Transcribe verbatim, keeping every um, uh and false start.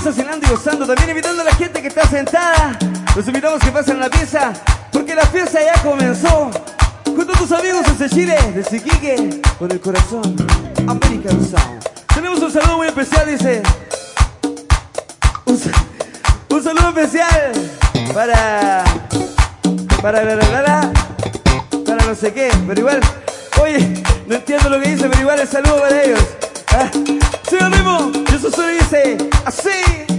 cenando y gozando, también invitando a la gente que está sentada. Los invitamos que pasen la pieza, porque la fiesta ya comenzó. Junto a tus amigos desde Chile, desde Iquique, con el corazón American Sound. Tenemos un saludo muy especial, dice. Un, un saludo especial para... Para la, la, la, la, para no sé qué, pero igual, oye, no entiendo lo que dice, pero igual el saludo para ellos. ¿Ah? Sí, lo mismo, y eso se dice así.